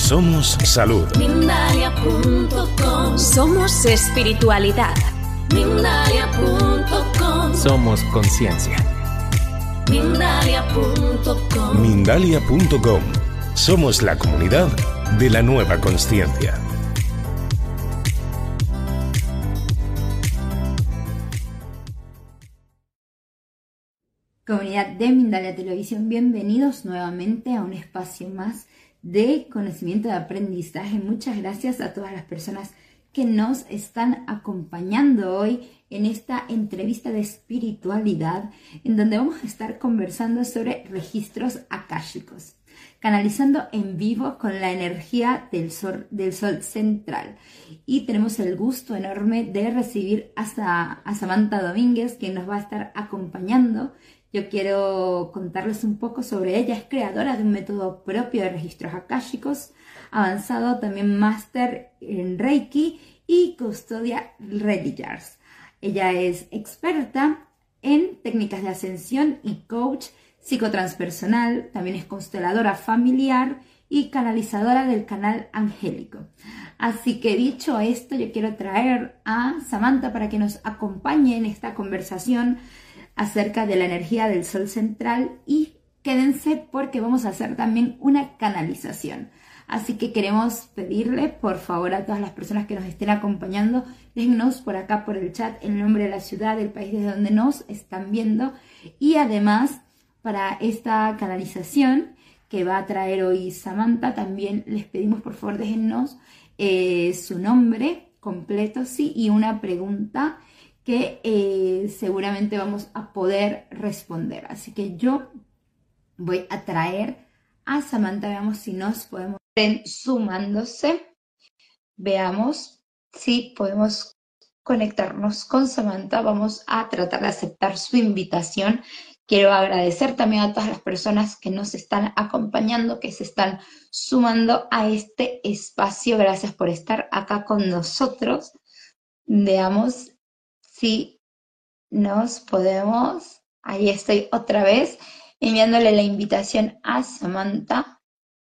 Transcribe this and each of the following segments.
Somos salud. Mindalia.com. Somos espiritualidad. Mindalia.com. Somos conciencia. Mindalia.com. Mindalia.com. Somos la comunidad de la nueva consciencia. Comunidad de Mindalia Televisión, bienvenidos nuevamente a un espacio más de conocimiento, de aprendizaje. Muchas gracias a todas las personas que nos están acompañando hoy en esta entrevista de espiritualidad, en donde vamos a estar conversando sobre registros akáshicos, canalizando en vivo con la energía del sol central. Y tenemos el gusto enorme de recibir a Samantha Domínguez, quien nos va a estar acompañando. Yo quiero contarles un poco sobre ella. Es creadora de un método propio de registros akáshicos, avanzado, también máster en Reiki y custodia Religars. Ella es experta en técnicas de ascensión y coach psicotranspersonal, también es consteladora familiar y canalizadora del canal angélico. Así que dicho esto, yo quiero traer a Samantha para que nos acompañe en esta conversación acerca de la energía del sol central, y quédense porque vamos a hacer también una canalización. Así que queremos pedirle por favor a todas las personas que nos estén acompañando, déjennos por acá por el chat el nombre de la ciudad, del país desde donde nos están viendo, y además para esta canalización que va a traer hoy Samantha, también les pedimos por favor déjennos su nombre completo, sí, y una pregunta que seguramente vamos a poder responder. Así que yo voy a traer a Samantha, veamos si nos podemos ir sumándose, veamos si podemos conectarnos con Samantha. Vamos a tratar de aceptar su invitación. Quiero agradecer también a todas las personas que nos están acompañando, que se están sumando a este espacio. Gracias por estar acá con nosotros. Veamos si nos podemos. Ahí estoy otra vez enviándole la invitación a Samantha.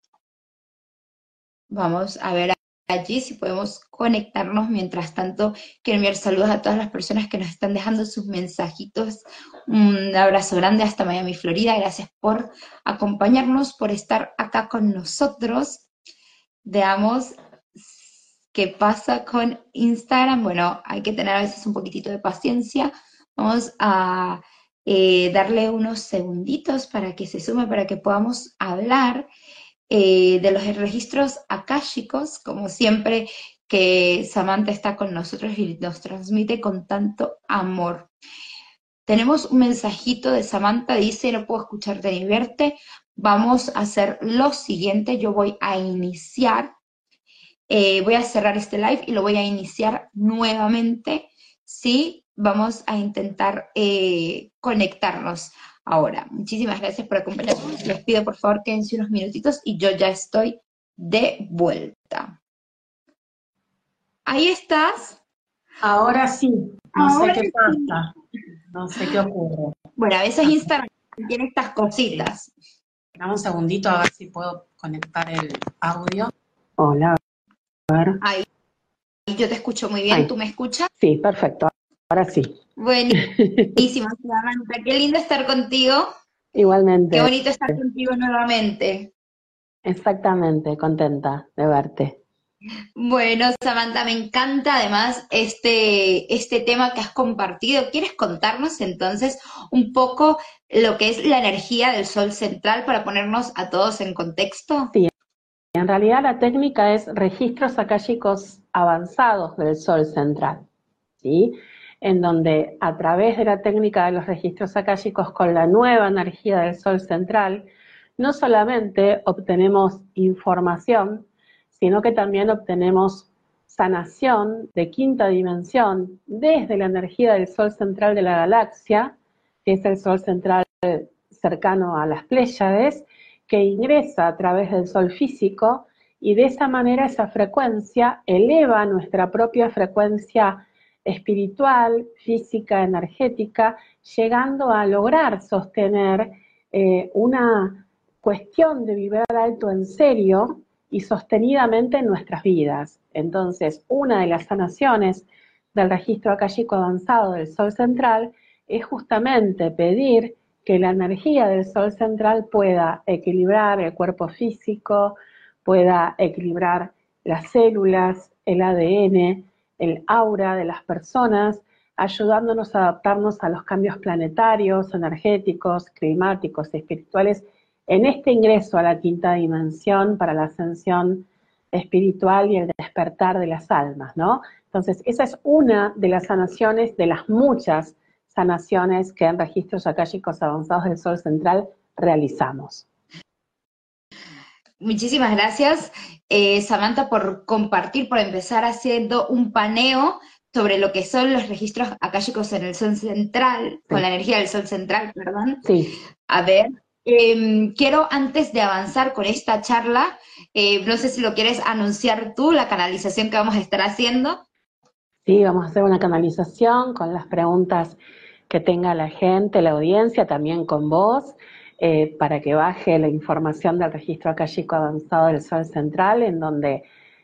Vamos a ver allí si podemos conectarnos. Mientras tanto, quiero enviar saludos a todas las personas que nos están dejando sus mensajitos. Un abrazo grande hasta Miami, Florida. Gracias por acompañarnos, por estar acá con nosotros. Veamos qué pasa con Instagram. Bueno, hay que tener a veces un poquitito de paciencia. Vamos a darle unos segunditos para que se sume, para que podamos hablar de los registros akáshicos, como siempre que Samantha está con nosotros y nos transmite con tanto amor. Tenemos un mensajito de Samantha, dice: no puedo escucharte ni verte. Vamos a hacer lo siguiente, yo voy a iniciar. Voy a cerrar este live y lo voy a iniciar nuevamente, ¿sí? Vamos a intentar conectarnos ahora. Muchísimas gracias por acompañarnos. Les pido por favor quédense unos minutitos y yo ya estoy de vuelta. ¿Ahí estás? Ahora sí, no Ahora sé qué sí. pasa, no sé qué ocurre. Bueno, a veces Instagram tiene estas cositas. Dame un segundito a ver si puedo conectar el audio. Hola, a ver. Ahí yo te escucho muy bien. Ahí. ¿Tú me escuchas? Sí, perfecto. Ahora sí. Buenísimo, Samantha. Qué lindo estar contigo. Igualmente. Qué bonito estar contigo nuevamente. Exactamente, contenta de verte. Bueno, Samantha, me encanta además este tema que has compartido. ¿Quieres contarnos entonces un poco lo que es la energía del sol central para ponernos a todos en contexto? Sí, en realidad la técnica es registros akáshicos avanzados del sol central, ¿sí? En donde a través de la técnica de los registros akáshicos con la nueva energía del sol central, no solamente obtenemos información, sino que también obtenemos sanación de quinta dimensión desde la energía del sol central de la galaxia, que es el sol central cercano a las Pléyades, que ingresa a través del sol físico, y de esa manera esa frecuencia eleva nuestra propia frecuencia espiritual, física, energética, llegando a lograr sostener una cuestión de vibrar alto en serio y sostenidamente en nuestras vidas. Entonces, una de las sanaciones del registro akáshico avanzado del Sol Central es justamente pedir que la energía del Sol Central pueda equilibrar el cuerpo físico, pueda equilibrar las células, el ADN, el aura de las personas, ayudándonos a adaptarnos a los cambios planetarios, energéticos, climáticos, espirituales, en este ingreso a la quinta dimensión para la ascensión espiritual y el despertar de las almas, ¿no? Entonces, esa es una de las sanaciones, de las muchas sanaciones que en registros akáshicos avanzados del Sol Central realizamos. Muchísimas gracias, Samantha, por compartir, por empezar haciendo un paneo sobre lo que son los registros akáshicos en el Sol Central, sí, con la energía del Sol Central, perdón. Sí. A ver, quiero, antes de avanzar con esta charla, no sé si lo quieres anunciar tú, la canalización que vamos a estar haciendo. Sí, vamos a hacer una canalización con las preguntas que tenga la gente, la audiencia, también con vos, para que baje la información del registro akáshico avanzado del Sol Central, en donde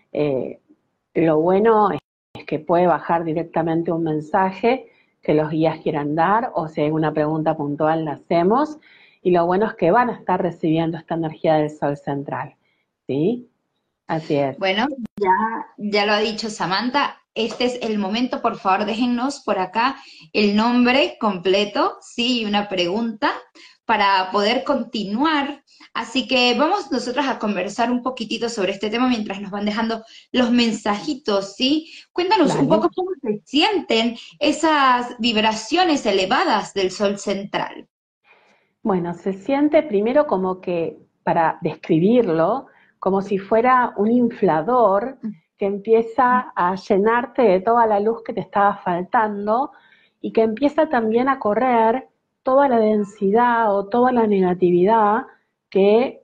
lo bueno es que puede bajar directamente un mensaje que los guías quieran dar, o si hay una pregunta puntual la hacemos, y lo bueno es que van a estar recibiendo esta energía del Sol Central, ¿sí? Así es. Bueno, ya lo ha dicho Samantha, este es el momento, por favor déjennos por acá el nombre completo, sí, y una pregunta para poder continuar. Así que vamos nosotras a conversar un poquitito sobre este tema mientras nos van dejando los mensajitos, ¿sí? Cuéntanos Dale. un poco cómo se sienten esas vibraciones elevadas del Sol Central. Bueno, se siente primero como que, para describirlo, como si fuera un inflador que empieza a llenarte de toda la luz que te estaba faltando y que empieza también a correr toda la densidad o toda la negatividad que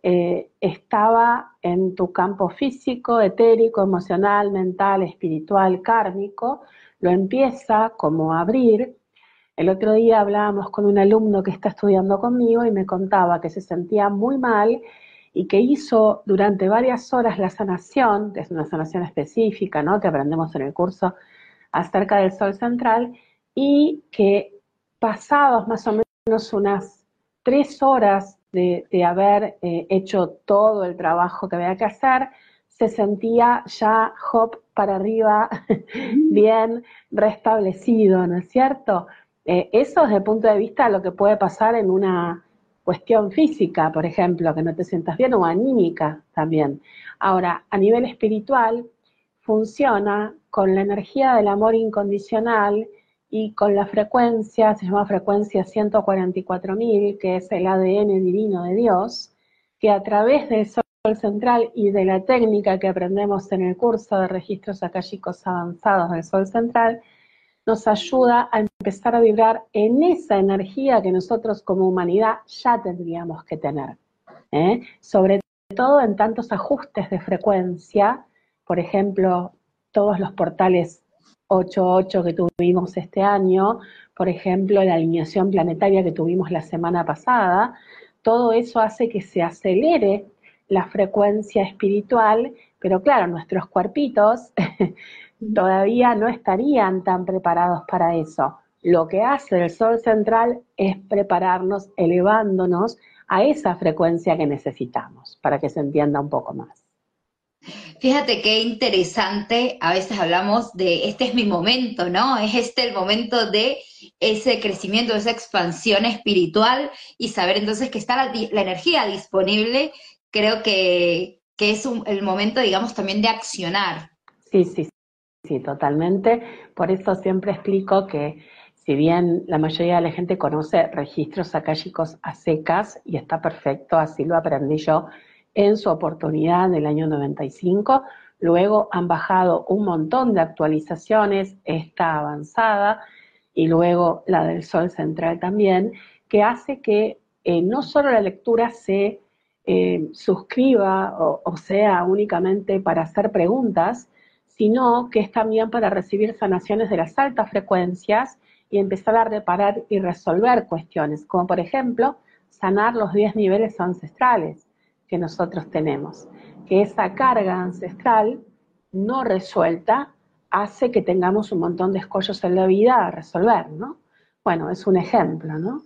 estaba en tu campo físico, etérico, emocional, mental, espiritual, kármico, lo empieza como a abrir. El otro día hablábamos con un alumno que está estudiando conmigo y me contaba que se sentía muy mal y que hizo durante varias horas la sanación, que es una sanación específica, ¿no?, que aprendemos en el curso acerca del Sol Central, y que pasados más o menos unas 3 horas de haber hecho todo el trabajo que había que hacer, se sentía ya hop para arriba, bien restablecido, ¿no es cierto? Eso desde el punto de vista de lo que puede pasar en una cuestión física, por ejemplo, que no te sientas bien, o anímica también. Ahora, a nivel espiritual, funciona con la energía del amor incondicional y con la frecuencia, se llama frecuencia 144.000, que es el ADN divino de Dios, que a través del Sol Central y de la técnica que aprendemos en el curso de registros akáshicos avanzados del Sol Central, nos ayuda a empezar a vibrar en esa energía que nosotros como humanidad ya tendríamos que tener, sobre todo en tantos ajustes de frecuencia, por ejemplo, todos los portales 8.8 que tuvimos este año, por ejemplo, la alineación planetaria que tuvimos la semana pasada, todo eso hace que se acelere la frecuencia espiritual, pero claro, nuestros cuerpitos todavía no estarían tan preparados para eso. Lo que hace el Sol Central es prepararnos, elevándonos a esa frecuencia que necesitamos, para que se entienda un poco más. Fíjate qué interesante, a veces hablamos de este es mi momento, ¿no? Es este el momento de ese crecimiento, de esa expansión espiritual, y saber entonces que está la energía disponible, creo que es el momento, digamos, también de accionar. Sí, totalmente. Por eso siempre explico que, si bien la mayoría de la gente conoce registros akáshicos a secas, y está perfecto, así lo aprendí yo en su oportunidad en el año 95, luego han bajado un montón de actualizaciones, esta avanzada, y luego la del Sol Central también, que hace que no solo la lectura se suscriba o sea únicamente para hacer preguntas, sino que es también para recibir sanaciones de las altas frecuencias y empezar a reparar y resolver cuestiones, como por ejemplo, sanar los 10 niveles ancestrales que nosotros tenemos, que esa carga ancestral no resuelta hace que tengamos un montón de escollos en la vida a resolver, ¿no? Bueno, es un ejemplo, ¿no?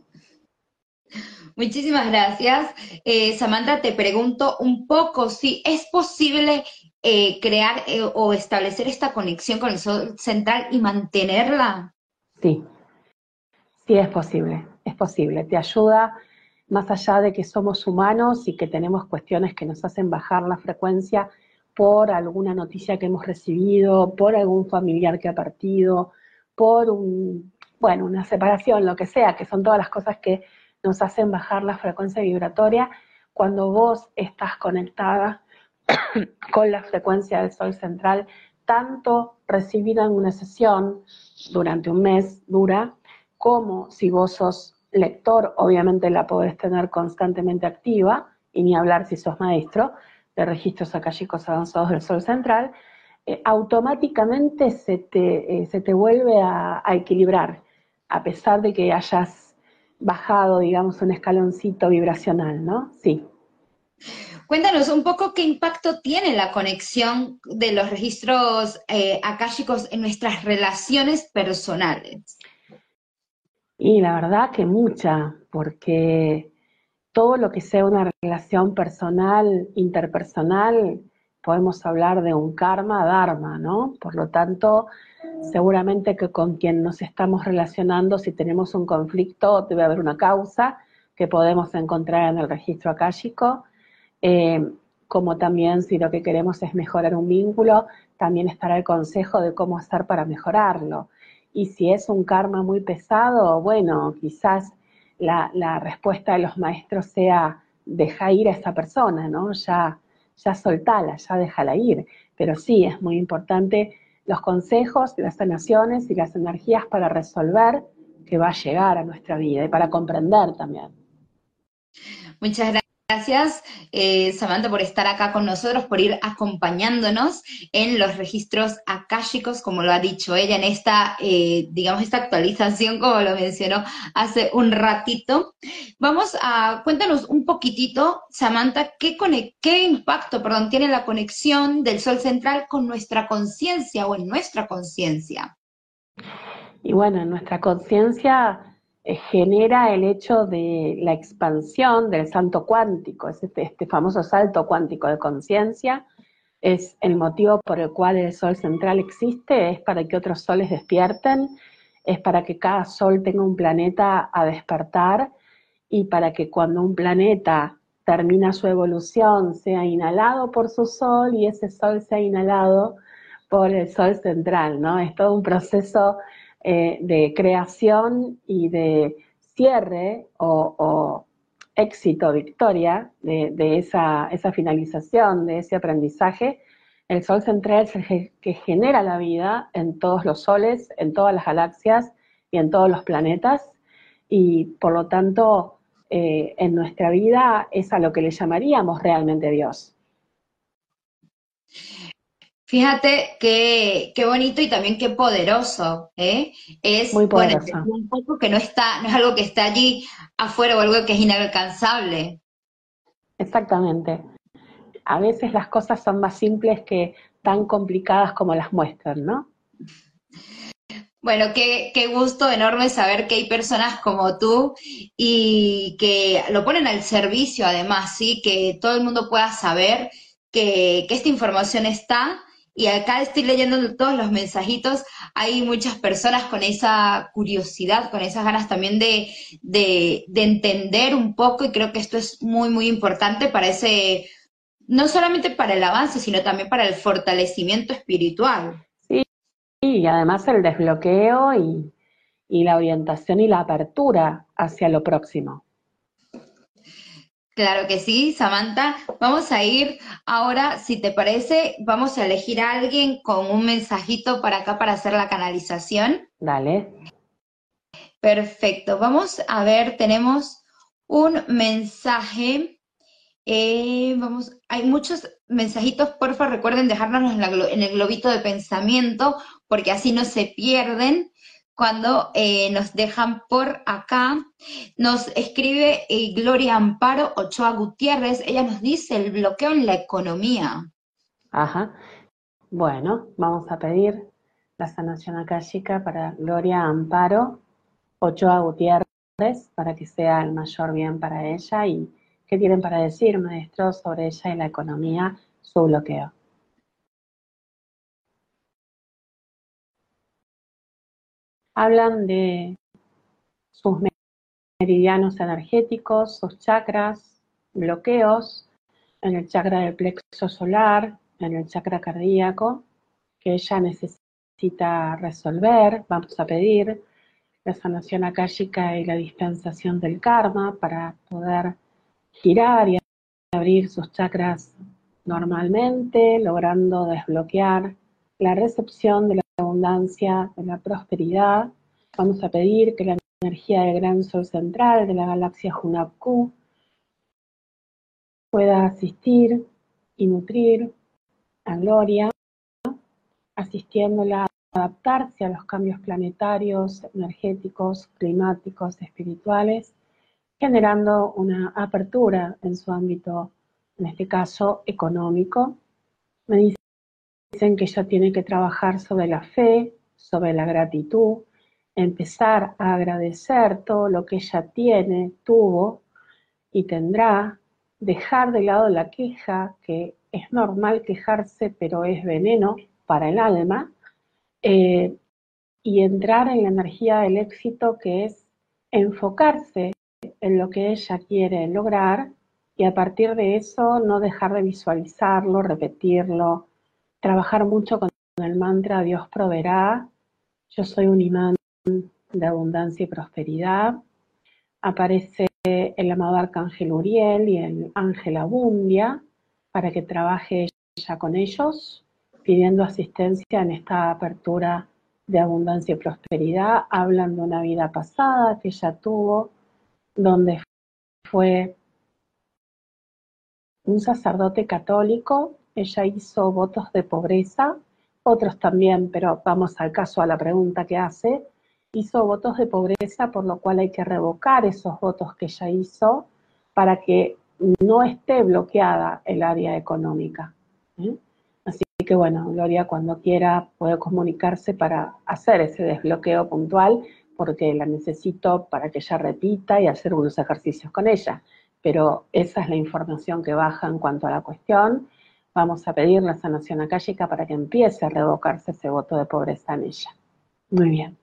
Muchísimas gracias. Samantha, te pregunto un poco si es posible crear o establecer esta conexión con el Sol central y mantenerla. Sí, sí es posible, es posible. Te ayuda, más allá de que somos humanos y que tenemos cuestiones que nos hacen bajar la frecuencia por alguna noticia que hemos recibido, por algún familiar que ha partido, por una separación, lo que sea, que son todas las cosas que nos hacen bajar la frecuencia vibratoria. Cuando vos estás conectada con la frecuencia del Sol central, tanto recibida en una sesión durante un mes dura, como si vos sos lector, obviamente la podés tener constantemente activa, y ni hablar si sos maestro de registros akáshicos avanzados del Sol central, automáticamente se te vuelve a equilibrar, a pesar de que hayas bajado, digamos, un escaloncito vibracional, ¿no? Sí. Cuéntanos un poco qué impacto tiene la conexión de los registros akáshicos en nuestras relaciones personales. Y la verdad que mucha, porque todo lo que sea una relación personal, interpersonal, podemos hablar de un karma dharma, ¿no? Por lo tanto, seguramente que con quien nos estamos relacionando, si tenemos un conflicto, debe haber una causa que podemos encontrar en el registro akáshico, como también si lo que queremos es mejorar un vínculo, también estará el consejo de cómo hacer para mejorarlo. Y si es un karma muy pesado, bueno, quizás la respuesta de los maestros sea deja ir a esa persona, ¿no? Ya soltala, ya déjala ir. Pero sí, es muy importante los consejos, las sanaciones y las energías para resolver que va a llegar a nuestra vida y para comprender también. Muchas gracias, Samantha, por estar acá con nosotros, por ir acompañándonos en los registros akáshicos, como lo ha dicho ella, en esta, digamos, esta actualización, como lo mencionó hace un ratito. Cuéntanos un poquitito, Samantha, qué impacto, tiene la conexión del Sol central con nuestra conciencia o en nuestra conciencia. Y bueno, en nuestra conciencia genera el hecho de la expansión del salto cuántico, es este famoso salto cuántico de conciencia, es el motivo por el cual el Sol central existe, es para que otros soles despierten, es para que cada sol tenga un planeta a despertar y para que cuando un planeta termina su evolución sea inhalado por su sol y ese sol sea inhalado por el Sol central, ¿no? Es todo un proceso de creación y de cierre o éxito, victoria de esa finalización, de ese aprendizaje. El Sol central es el que genera la vida en todos los soles, en todas las galaxias y en todos los planetas, y por lo tanto en nuestra vida es a lo que le llamaríamos realmente Dios. Fíjate qué bonito y también qué poderoso, ¿eh? Es, Muy bueno, poderoso. un poco que no es algo que está allí afuera o algo que es inalcanzable. Exactamente. A veces las cosas son más simples que tan complicadas como las muestran, ¿no? Bueno, qué gusto enorme saber que hay personas como tú y que lo ponen al servicio además, ¿sí? Que todo el mundo pueda saber que esta información está. Y acá estoy leyendo todos los mensajitos, hay muchas personas con esa curiosidad, con esas ganas también de entender un poco, y creo que esto es muy, muy importante para no solamente para el avance, sino también para el fortalecimiento espiritual. Sí, y además el desbloqueo y la orientación y la apertura hacia lo próximo. Claro que sí, Samantha. Vamos a ir ahora, si te parece, vamos a elegir a alguien con un mensajito para acá para hacer la canalización. Dale. Perfecto. Vamos a ver, tenemos un mensaje. Hay muchos mensajitos, porfa, recuerden dejárnoslos en el globito de pensamiento, porque así no se pierden. cuando nos dejan por acá. Nos escribe Gloria Amparo Ochoa Gutiérrez, ella nos dice el bloqueo en la economía. Ajá. Bueno, vamos a pedir la sanación akáshica para Gloria Amparo Ochoa Gutiérrez para que sea el mayor bien para ella. ¿Y qué tienen para decir, maestros, sobre ella y la economía, su bloqueo? Hablan de sus meridianos energéticos, sus chakras, bloqueos en el chakra del plexo solar, en el chakra cardíaco, que ella necesita resolver. Vamos a pedir la sanación akáshica y la dispensación del karma para poder girar y abrir sus chakras normalmente, logrando desbloquear la recepción de la abundancia, de la prosperidad. Vamos a pedir que la energía del gran sol central de la galaxia Hunabku pueda asistir y nutrir a Gloria, asistiéndola a adaptarse a los cambios planetarios, energéticos, climáticos, espirituales, generando una apertura en su ámbito, en este caso económico. Me dicen que ella tiene que trabajar sobre la fe, sobre la gratitud, empezar a agradecer todo lo que ella tiene, tuvo y tendrá, dejar de lado la queja, que es normal quejarse, pero es veneno para el alma, y entrar en la energía del éxito, que es enfocarse en lo que ella quiere lograr y a partir de eso no dejar de visualizarlo, repetirlo, trabajar mucho con el mantra Dios proveerá, yo soy un imán de abundancia y prosperidad. Aparece el amado arcángel Uriel y el ángel Abundia para que trabaje ella con ellos, pidiendo asistencia en esta apertura de abundancia y prosperidad. Hablan de una vida pasada que ella tuvo, donde fue un sacerdote católico. Ella hizo votos de pobreza, otros también, pero vamos al caso, a la pregunta que hace. Hizo votos de pobreza, por lo cual hay que revocar esos votos que ella hizo para que no esté bloqueada el área económica. Así que bueno, Gloria cuando quiera puede comunicarse para hacer ese desbloqueo puntual, porque la necesito para que ella repita y hacer unos ejercicios con ella. Pero esa es la información que baja en cuanto a la cuestión. Vamos a pedir la sanación akáshica para que empiece a revocarse ese voto de pobreza en ella. Muy bien.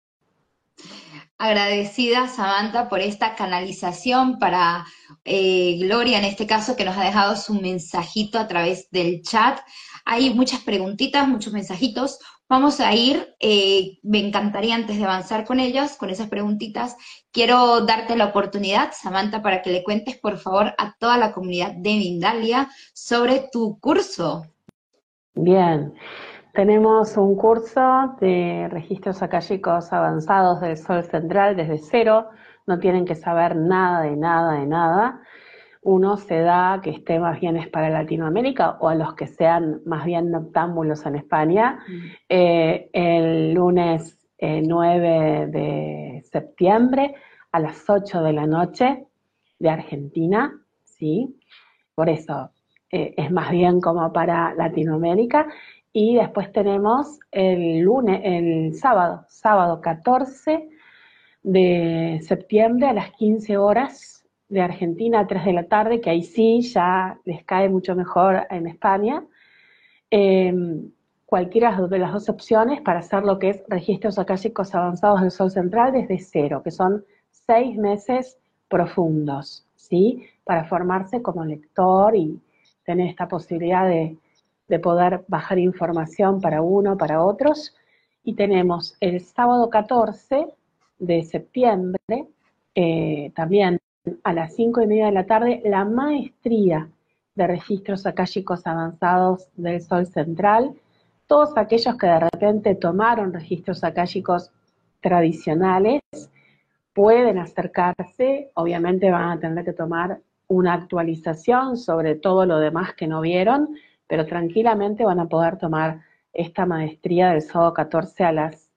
Agradecida, Samantha, por esta canalización para Gloria, en este caso, que nos ha dejado su mensajito a través del chat. Hay muchas preguntitas, muchos mensajitos. Vamos a ir, me encantaría antes de avanzar con ellos, con esas preguntitas, quiero darte la oportunidad, Samantha, para que le cuentes, por favor, a toda la comunidad de Mindalia sobre tu curso. Bien. Tenemos un curso de registros akáshicos avanzados del Sol Central desde cero, no tienen que saber nada de nada de nada. Uno se da que esté más bien es para Latinoamérica o a los que sean más bien noctámbulos en España. El lunes 9 de septiembre a las 8 de la noche de Argentina, ¿sí? Por eso es más bien como para Latinoamérica. Y después tenemos el sábado 14 de septiembre a las 15 horas de Argentina, a 3 de la tarde, que ahí sí ya les cae mucho mejor en España. Cualquiera de las dos opciones para hacer lo que es registros akáshicos avanzados del Sol Central desde cero, que son 6 meses profundos, ¿sí? Para formarse como lector y tener esta posibilidad de poder bajar información para uno, para otros. Y tenemos el sábado 14 de septiembre, también a las 5:30 de la tarde, la maestría de registros akáshicos avanzados del Sol Central. Todos aquellos que de repente tomaron registros akáshicos tradicionales pueden acercarse, obviamente van a tener que tomar una actualización sobre todo lo demás que no vieron, pero tranquilamente van a poder tomar esta maestría del sábado 14 a las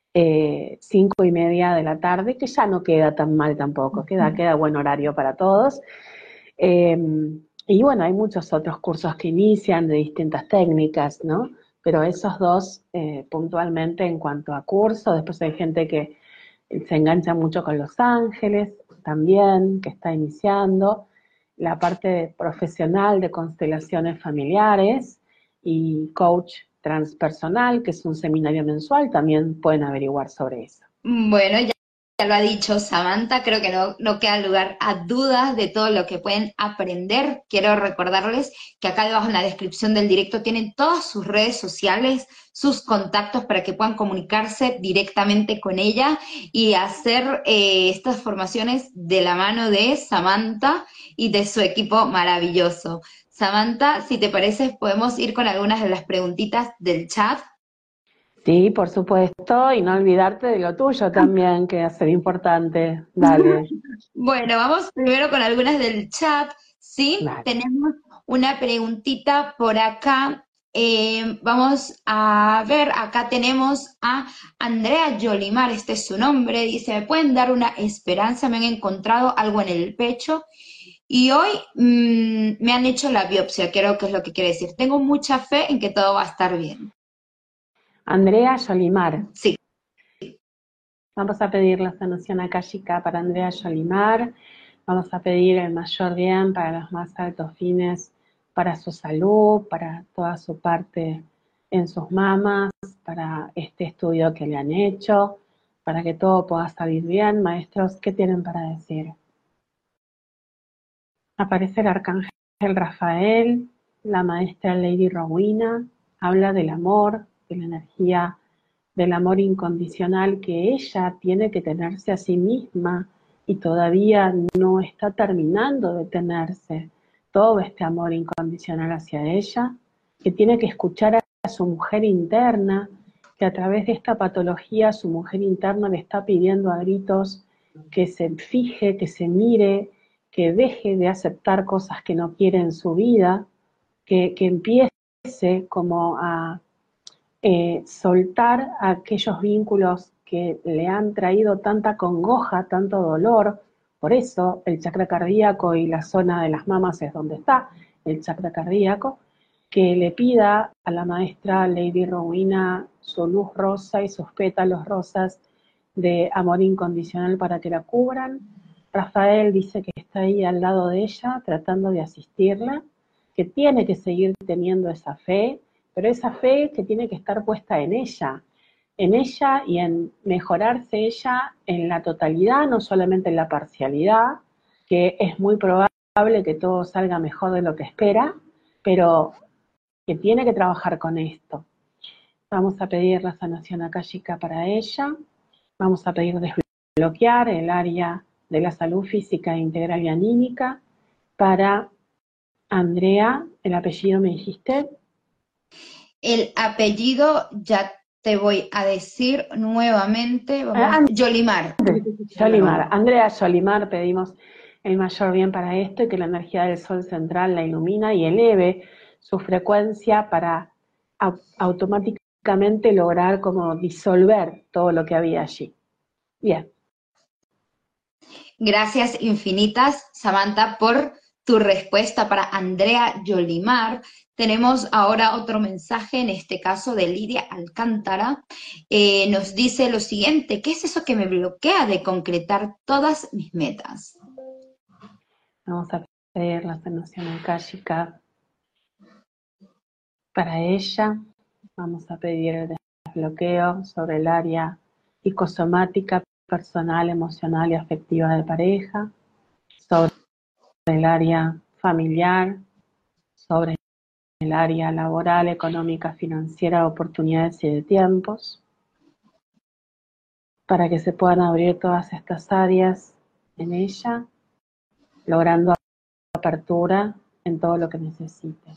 5:30 de la tarde, que ya no queda tan mal tampoco, queda buen horario para todos. Y bueno, hay muchos otros cursos que inician de distintas técnicas, ¿no? Pero esos dos puntualmente en cuanto a curso. Después hay gente que se engancha mucho con Los Ángeles también, que está iniciando. La parte profesional de constelaciones familiares y coach transpersonal, que es un seminario mensual, también pueden averiguar sobre eso. Bueno, ya lo ha dicho Samantha, creo que no queda lugar a dudas de todo lo que pueden aprender. Quiero recordarles que acá debajo en la descripción del directo tienen todas sus redes sociales, sus contactos para que puedan comunicarse directamente con ella y hacer estas formaciones de la mano de Samantha y de su equipo maravilloso. Samantha, si te parece, podemos ir con algunas de las preguntitas del chat. Sí, por supuesto, y no olvidarte de lo tuyo también, que es importante. Dale. Bueno, vamos primero con algunas del chat, ¿sí? Dale. Tenemos una preguntita por acá. Vamos a ver, acá tenemos a Andrea Yolimar, este es su nombre, dice, ¿me pueden dar una esperanza? Me han encontrado algo en el pecho y hoy me han hecho la biopsia, creo que es lo que quiere decir. Tengo mucha fe en que todo va a estar bien. Andrea Yolimar. Sí. Vamos a pedir la sanación akáshica para Andrea Yolimar. Vamos a pedir el mayor bien para los más altos fines, para su salud, para toda su parte en sus mamas, para este estudio que le han hecho, para que todo pueda salir bien. Maestros, ¿qué tienen para decir? Aparece el arcángel Rafael, la maestra Lady Rowena, habla del amor, de la energía del amor incondicional que ella tiene que tenerse a sí misma y todavía no está terminando de tenerse todo este amor incondicional hacia ella, que tiene que escuchar a su mujer interna, que a través de esta patología su mujer interna le está pidiendo a gritos que se fije, que se mire, que deje de aceptar cosas que no quiere en su vida, que empiece como a soltar aquellos vínculos que le han traído tanta congoja, tanto dolor. Por eso el chakra cardíaco y la zona de las mamas es donde está el chakra cardíaco, que le pida a la maestra Lady Rowena su luz rosa y sus pétalos rosas de amor incondicional para que la cubran. Rafael dice que está ahí al lado de ella tratando de asistirla, que tiene que seguir teniendo esa fe, pero esa fe que tiene que estar puesta en ella y en mejorarse ella en la totalidad, no solamente en la parcialidad, que es muy probable que todo salga mejor de lo que espera, pero que tiene que trabajar con esto. Vamos a pedir la sanación akáshica para ella, vamos a pedir desbloquear el área de la salud física integral y anímica para Andrea. ¿El apellido me dijiste? El apellido ya te voy a decir nuevamente. Yolimar. Yolimar. Andrea Yolimar, pedimos el mayor bien para esto y que la energía del sol central la ilumina y eleve su frecuencia para automáticamente lograr como disolver todo lo que había allí. Bien. Gracias infinitas, Samantha, por tu respuesta para Andrea Yolimar. Tenemos ahora otro mensaje, en este caso de Lidia Alcántara. Nos dice lo siguiente: ¿qué es eso que me bloquea de concretar todas mis metas? Vamos a pedir la sanación akáshica para ella. Vamos a pedir el desbloqueo sobre el área psicosomática, personal, emocional y afectiva de pareja, sobre el área familiar, sobre el área laboral, económica, financiera, de oportunidades y de tiempos, para que se puedan abrir todas estas áreas en ella, logrando apertura en todo lo que necesite.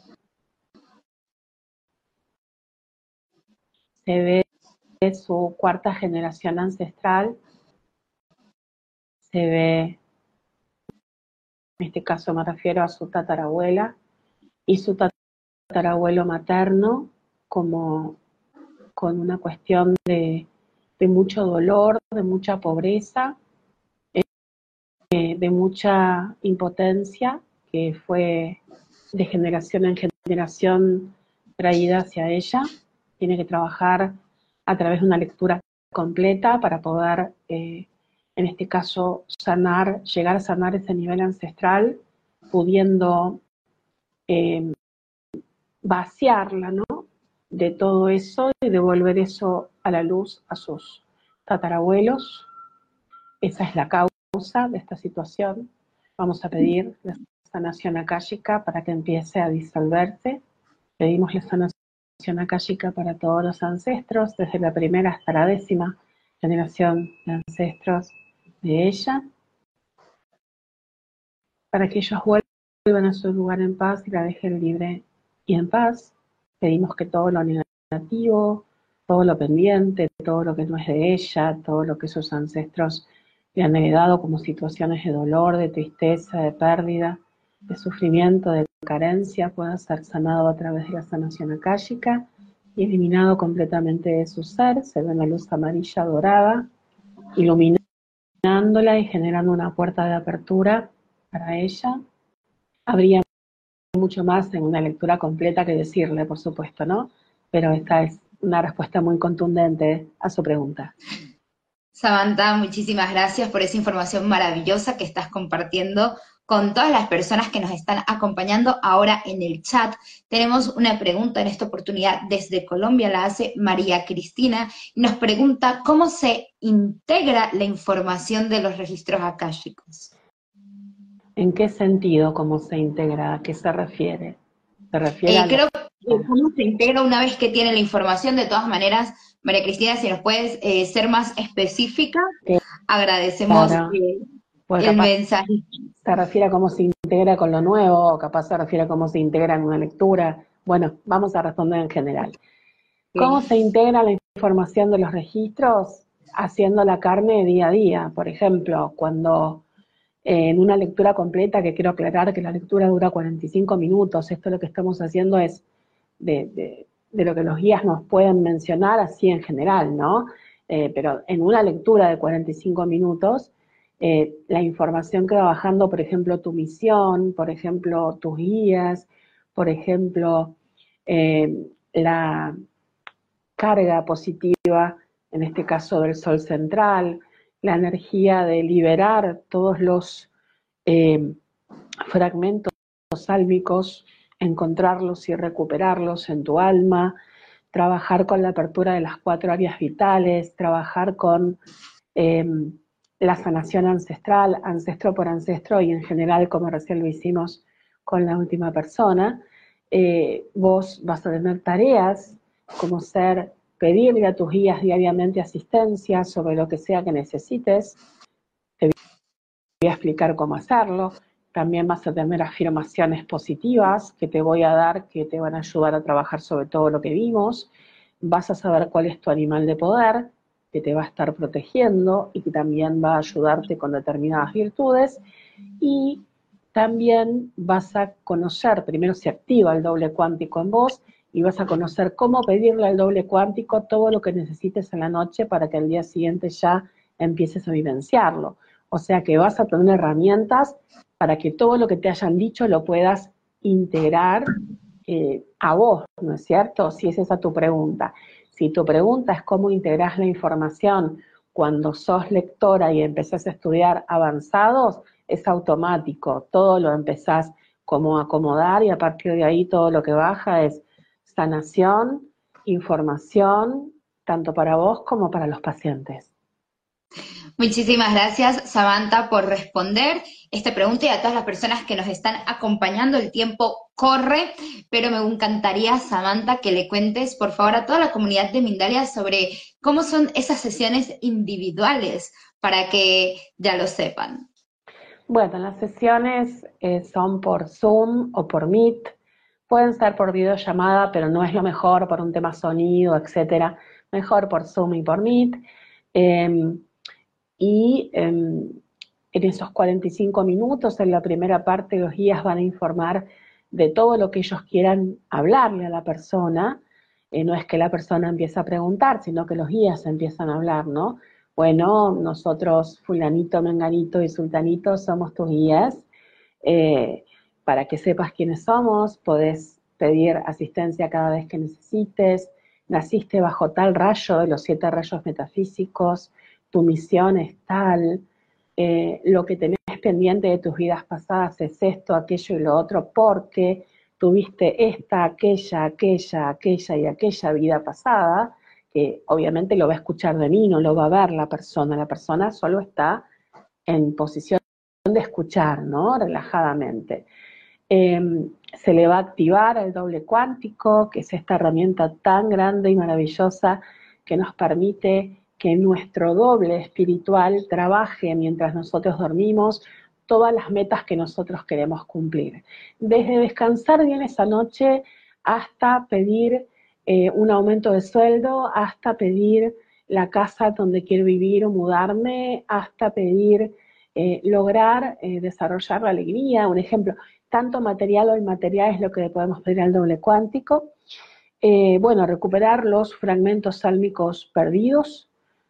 Se ve su cuarta generación ancestral, se ve, en este caso me refiero a su tatarabuela y su tatarabuelo materno, como con una cuestión de de mucho dolor, de mucha pobreza, de mucha impotencia, que fue de generación en generación traída hacia ella. Tiene que trabajar a través de una lectura completa para poder, en este caso, sanar, llegar a sanar ese nivel ancestral, pudiendo vaciarla, ¿no?, de todo eso y devolver eso a la luz a sus tatarabuelos. Esa es la causa de esta situación. Vamos a pedir la sanación akáshica para que empiece a disolverse. Pedimos la sanación akáshica para todos los ancestros, desde la primera hasta la 10ª generación de ancestros de ella, para que ellos vuelvan a su lugar en paz y la dejen libre y en paz. Pedimos que todo lo negativo, todo lo pendiente, todo lo que no es de ella, todo lo que sus ancestros le han heredado como situaciones de dolor, de tristeza, de pérdida, de sufrimiento, de carencia, pueda ser sanado a través de la sanación akáshica y eliminado completamente de su ser. Se ve una luz amarilla dorada, iluminándola y generando una puerta de apertura para ella. Habría mucho más en una lectura completa que decirle, por supuesto, ¿no? Pero esta es una respuesta muy contundente a su pregunta. Samantha, muchísimas gracias por esa información maravillosa que estás compartiendo con todas las personas que nos están acompañando ahora en el chat. Tenemos una pregunta en esta oportunidad desde Colombia, la hace María Cristina, y nos pregunta cómo se integra la información de los registros akáshicos. ¿En qué sentido cómo se integra? ¿A qué se refiere? ¿Se refiere a creo que cómo se integra una vez que tiene la información. De todas maneras, María Cristina, si nos puedes ser más específica, agradecemos el mensaje. Se refiere a cómo se integra con lo nuevo, o capaz se refiere a cómo se integra en una lectura. Bueno, vamos a responder en general. ¿Cómo se integra la información de los registros? Haciendo la carne día a día. Por ejemplo, cuando en una lectura completa, que quiero aclarar que la lectura dura 45 minutos, esto lo que estamos haciendo es de lo que los guías nos pueden mencionar así en general, ¿no? Pero en una lectura de 45 minutos, la información que va bajando, por ejemplo, tu misión, por ejemplo, tus guías, por ejemplo, la carga positiva, en este caso del sol central, la energía de liberar todos los fragmentos sálmicos, encontrarlos y recuperarlos en tu alma, trabajar con la apertura de las 4 áreas vitales, trabajar con la sanación ancestral, ancestro por ancestro, y en general, como recién lo hicimos con la última persona. Vos vas a tener tareas como ser pedirle a tus guías diariamente asistencia sobre lo que sea que necesites. Te voy a explicar cómo hacerlo. También vas a tener afirmaciones positivas que te voy a dar, que te van a ayudar a trabajar sobre todo lo que vimos. Vas a saber cuál es tu animal de poder, que te va a estar protegiendo y que también va a ayudarte con determinadas virtudes. Y también vas a conocer, primero se activa el doble cuántico en vos, y vas a conocer cómo pedirle al doble cuántico todo lo que necesites en la noche para que al día siguiente ya empieces a vivenciarlo. O sea que vas a tener herramientas para que todo lo que te hayan dicho lo puedas integrar a vos, ¿no es cierto? Si es esa tu pregunta. Si tu pregunta es cómo integrás la información cuando sos lectora y empezás a estudiar avanzados, es automático. Todo lo empezás como a acomodar y a partir de ahí todo lo que baja es sanación, información, tanto para vos como para los pacientes. Muchísimas gracias, Samantha, por responder esta pregunta y a todas las personas que nos están acompañando. El tiempo corre, pero me encantaría, Samantha, que le cuentes, por favor, a toda la comunidad de Mindalia sobre cómo son esas sesiones individuales, para que ya lo sepan. Bueno, las sesiones son por Zoom o por Meet. Pueden ser por videollamada, pero no es lo mejor por un tema sonido, etcétera. Mejor por Zoom y por Meet. Y en esos 45 minutos, en la primera parte, los guías van a informar de todo lo que ellos quieran hablarle a la persona. no es que la persona empieza a preguntar, sino que los guías empiezan a hablar, ¿no? Bueno, nosotros, fulanito, menganito y sultanito, somos tus guías. Para que sepas quiénes somos, podés pedir asistencia cada vez que necesites, naciste bajo tal rayo de los 7 rayos metafísicos, tu misión es tal, lo que tenés pendiente de tus vidas pasadas es esto, aquello y lo otro, porque tuviste esta, aquella y aquella vida pasada, que obviamente lo va a escuchar de mí, no lo va a ver la persona solo está en posición de escuchar, ¿no? Relajadamente. Se le va a activar el doble cuántico, que es esta herramienta tan grande y maravillosa que nos permite que nuestro doble espiritual trabaje mientras nosotros dormimos todas las metas que nosotros queremos cumplir. Desde descansar bien esa noche hasta pedir un aumento de sueldo, hasta pedir la casa donde quiero vivir o mudarme, hasta pedir lograr desarrollar la alegría. Un ejemplo, tanto material o inmaterial es lo que le podemos pedir al doble cuántico. Bueno, recuperar los fragmentos sálmicos perdidos.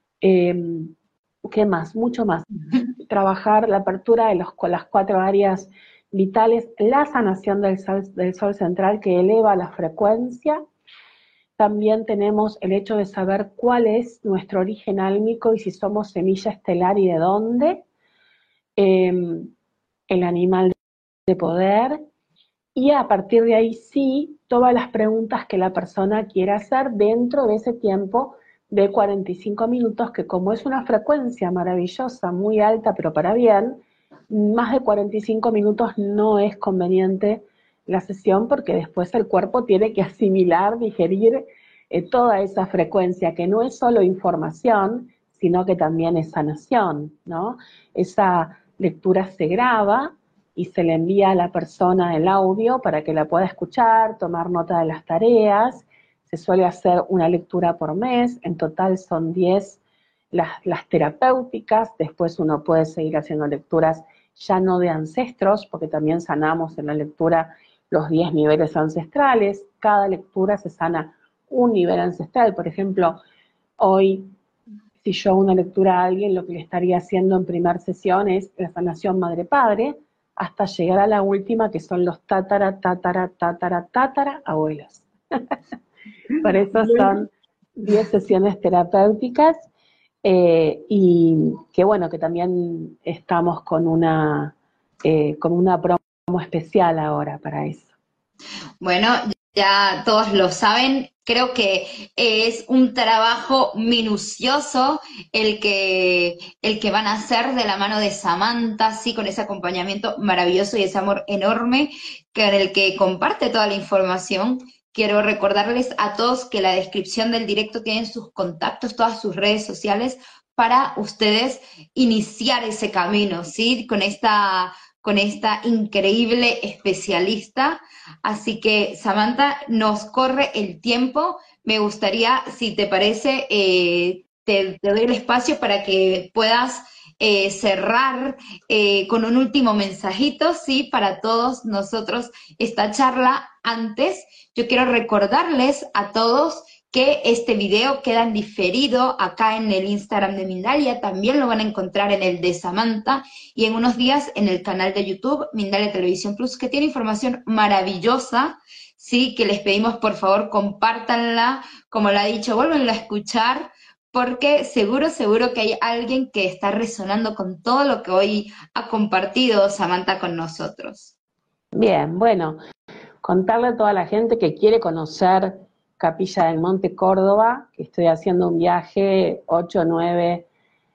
¿Qué más? Mucho más. Trabajar la apertura de las 4 áreas vitales, la sanación del sol central que eleva la frecuencia. También tenemos el hecho de saber cuál es nuestro origen álmico y si somos semilla estelar y de dónde. El animal de poder. Y a partir de ahí sí, todas las preguntas que la persona quiera hacer dentro de ese tiempo de 45 minutos, que como es una frecuencia maravillosa, muy alta, pero para bien, más de 45 minutos no es conveniente la sesión, porque después el cuerpo tiene que asimilar, digerir toda esa frecuencia, que no es solo información, sino que también es sanación, ¿no? Esa lectura se graba y se le envía a la persona el audio para que la pueda escuchar, tomar nota de las tareas. Se suele hacer una lectura por mes, en total son 10 las terapéuticas, después uno puede seguir haciendo lecturas ya no de ancestros, porque también sanamos en la lectura los 10 niveles ancestrales, cada lectura se sana un nivel ancestral. Por ejemplo, hoy, si yo hago una lectura a alguien, lo que le estaría haciendo en primera sesión es la sanación madre-padre, hasta llegar a la última, que son los tatara abuelos. Por eso son 10 sesiones terapéuticas, y que bueno, que también estamos con una promo especial ahora para eso. Bueno, ya todos lo saben, creo que es un trabajo minucioso el que van a hacer de la mano de Samantha, sí, con ese acompañamiento maravilloso y ese amor enorme con el que comparte toda la información. Quiero recordarles a todos que la descripción del directo tiene sus contactos, todas sus redes sociales, para ustedes iniciar ese camino, ¿sí? Con esta increíble especialista. Así que, Samantha, nos corre el tiempo. Me gustaría, si te parece, te doy el espacio para que puedas cerrar con un último mensajito, ¿sí? Para todos nosotros esta charla. Antes, yo quiero recordarles a todos que este video queda en diferido acá en el Instagram de Mindalia, también lo van a encontrar en el de Samantha y en unos días en el canal de YouTube Mindalia Televisión Plus, que tiene información maravillosa, sí, que les pedimos por favor compártanla, como lo ha dicho, vuélvanla a escuchar, porque seguro que hay alguien que está resonando con todo lo que hoy ha compartido Samantha con nosotros. Bien, bueno, contarle a toda la gente que quiere conocer Capilla del Monte Córdoba, que estoy haciendo un viaje 9,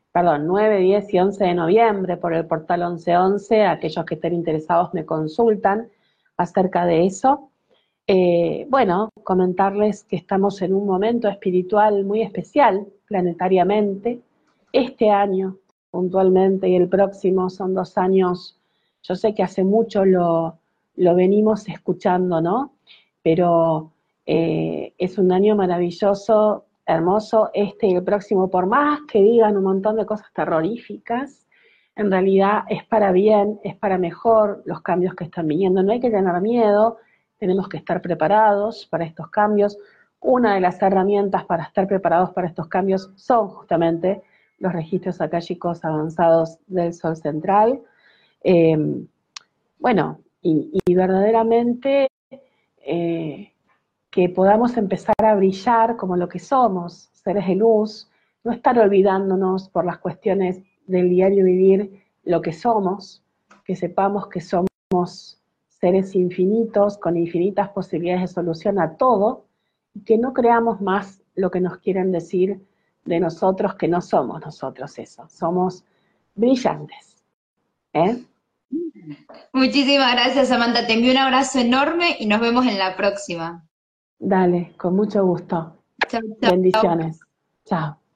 10 y 11 de noviembre por el portal 1111. Aquellos que estén interesados me consultan acerca de eso. Bueno, comentarles que estamos en un momento espiritual muy especial, planetariamente. Este año, puntualmente, y el próximo son 2 años, yo sé que hace mucho lo venimos escuchando, ¿no? Pero es un año maravilloso, hermoso, este y el próximo, por más que digan un montón de cosas terroríficas, en realidad es para bien, es para mejor los cambios que están viniendo. No hay que tener miedo, tenemos que estar preparados para estos cambios. una de las herramientas para estar preparados para estos cambios son justamente los registros akáshicos avanzados del Sol central. Bueno, y verdaderamente que podamos empezar a brillar como lo que somos, seres de luz, no estar olvidándonos por las cuestiones del diario vivir lo que somos, que sepamos que somos seres infinitos, con infinitas posibilidades de solución a todo, y que no creamos más lo que nos quieren decir de nosotros, que no somos nosotros eso, somos brillantes. Muchísimas gracias, Samantha. Te envío un abrazo enorme y nos vemos en la próxima. Dale, con mucho gusto. Chau, chau. Bendiciones. Chao.